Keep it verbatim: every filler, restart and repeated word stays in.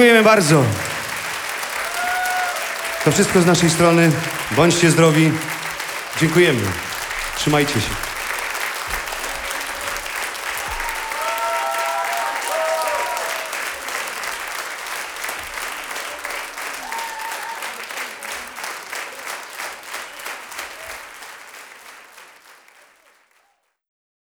Dziękujemy bardzo. To wszystko z naszej strony. Bądźcie zdrowi. Dziękujemy. Trzymajcie się.